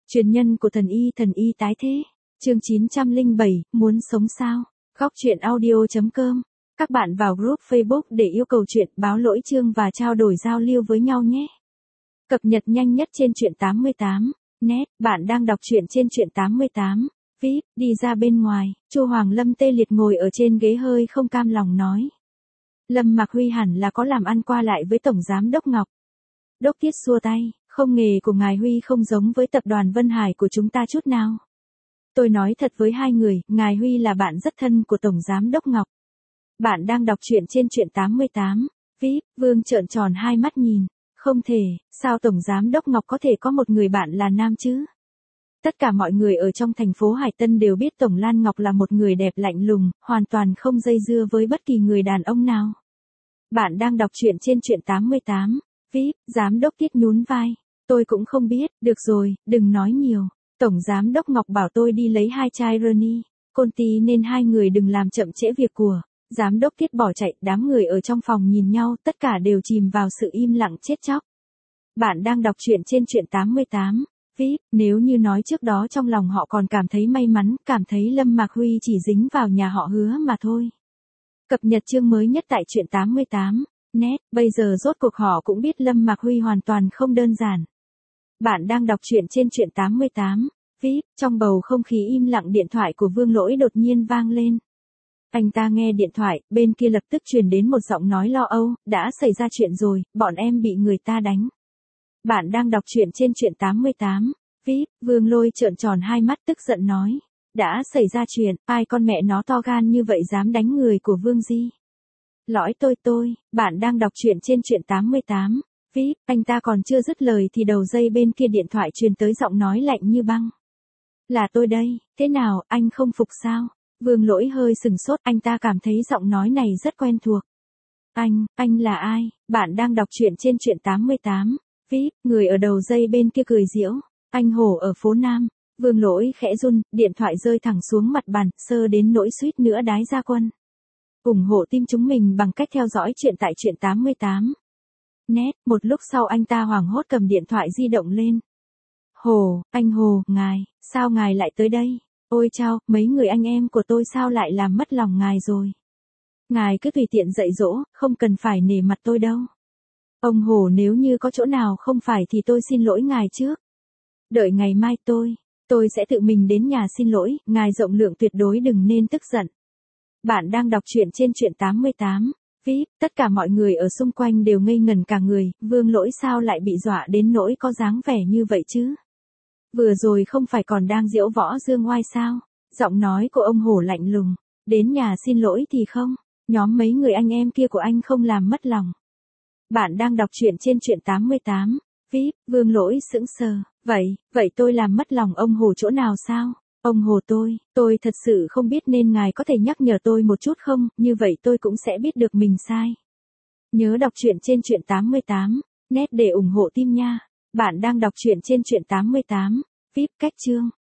Truyền nhân của thần y tái thế. Chương 907, muốn sống sao? Góc truyện audio.com. Các bạn vào group Facebook để yêu cầu chuyện, báo lỗi chương và trao đổi giao lưu với nhau nhé. Cập nhật nhanh nhất trên truyện 88. Net, bạn đang đọc truyện trên truyện 88. VIP, đi ra bên ngoài, Chu Hoàng Lâm tê liệt ngồi ở trên ghế hơi không cam lòng nói. Lâm Mạc Huy hẳn là có làm ăn qua lại với Tổng Giám Đốc Ngọc. Đốc Tiết xua tay, không nghề của ngài Huy không giống với tập đoàn Vân Hải của chúng ta chút nào. Tôi nói thật với hai người, ngài Huy là bạn rất thân của Tổng Giám Đốc Ngọc. Bạn đang đọc truyện trên truyện 88. VIP, Vương trợn tròn hai mắt nhìn. Không thể, sao Tổng Giám Đốc Ngọc có thể có một người bạn là nam chứ? Tất cả mọi người ở trong thành phố Hải Tân đều biết Tổng Lan Ngọc là một người đẹp lạnh lùng, hoàn toàn không dây dưa với bất kỳ người đàn ông nào. Bạn đang đọc truyện trên truyện 88. VIP, Giám Đốc Tiết nhún vai. Tôi cũng không biết, được rồi, đừng nói nhiều. Tổng Giám Đốc Ngọc bảo tôi đi lấy hai chai Roni, Conti nên hai người đừng làm chậm trễ việc của. Giám Đốc Tiết bỏ chạy, đám người ở trong phòng nhìn nhau, tất cả đều chìm vào sự im lặng chết chóc. Bạn đang đọc truyện trên truyện 88. VIP, nếu như nói trước đó trong lòng họ còn cảm thấy may mắn, cảm thấy Lâm Mạc Huy chỉ dính vào nhà họ Hứa mà thôi. Cập nhật chương mới nhất tại truyện 88. Net, bây giờ rốt cuộc họ cũng biết Lâm Mạc Huy hoàn toàn không đơn giản. Bạn đang đọc truyện trên truyện 88. VIP, trong bầu không khí im lặng điện thoại của Vương Lỗi đột nhiên vang lên. Anh ta nghe điện thoại, bên kia lập tức truyền đến một giọng nói lo âu, đã xảy ra chuyện rồi, bọn em bị người ta đánh. Bạn đang đọc truyện trên truyện 88. VIP, Vương Lôi trợn tròn hai mắt tức giận nói. Đã xảy ra chuyện, ai con mẹ nó to gan như vậy dám đánh người của Vương Di. Lõi tôi, bạn đang đọc truyện trên truyện 88. VIP, anh ta còn chưa dứt lời thì đầu dây bên kia điện thoại truyền tới giọng nói lạnh như băng. Là tôi đây, thế nào, anh không phục sao? Vương Lỗi hơi sừng sốt, anh ta cảm thấy giọng nói này rất quen thuộc. Anh là ai? Bạn đang đọc truyện trên truyện 88. VIP, người ở đầu dây bên kia cười giễu. Anh Hổ ở phố Nam. Vương Lỗi khẽ run, điện thoại rơi thẳng xuống mặt bàn, sơ đến nỗi suýt nữa đái ra quân. Ủng hộ team chúng mình bằng cách theo dõi truyện tại truyện 88. Net, một lúc sau anh ta hoảng hốt cầm điện thoại di động lên. Hồ, anh Hồ, ngài, sao ngài lại tới đây? Ôi chao, mấy người anh em của tôi sao lại làm mất lòng ngài rồi? Ngài cứ tùy tiện dạy dỗ, không cần phải nể mặt tôi đâu. Ông Hồ, nếu như có chỗ nào không phải thì tôi xin lỗi ngài trước. Đợi ngày mai tôi sẽ tự mình đến nhà xin lỗi, ngài rộng lượng tuyệt đối đừng nên tức giận. Bạn đang đọc truyện trên truyện 88. VIP, tất cả mọi người ở xung quanh đều ngây ngẩn cả người, Vương Lỗi sao lại bị dọa đến nỗi có dáng vẻ như vậy chứ? Vừa rồi không phải còn đang diễu võ dương oai sao? Giọng nói của ông Hổ lạnh lùng. Đến nhà xin lỗi thì không, nhóm mấy người anh em kia của anh không làm mất lòng. Bạn đang đọc truyện trên truyện 88. VIP, Vương Lỗi sững sờ. Vậy tôi làm mất lòng ông Hồ chỗ nào sao? Ông Hồ tôi thật sự không biết nên ngài có thể nhắc nhở tôi một chút không, như vậy tôi cũng sẽ biết được mình sai. Nhớ đọc truyện trên truyện 88. Net để ủng hộ team nha. Bạn đang đọc truyện trên truyện 88. VIP, cách chương.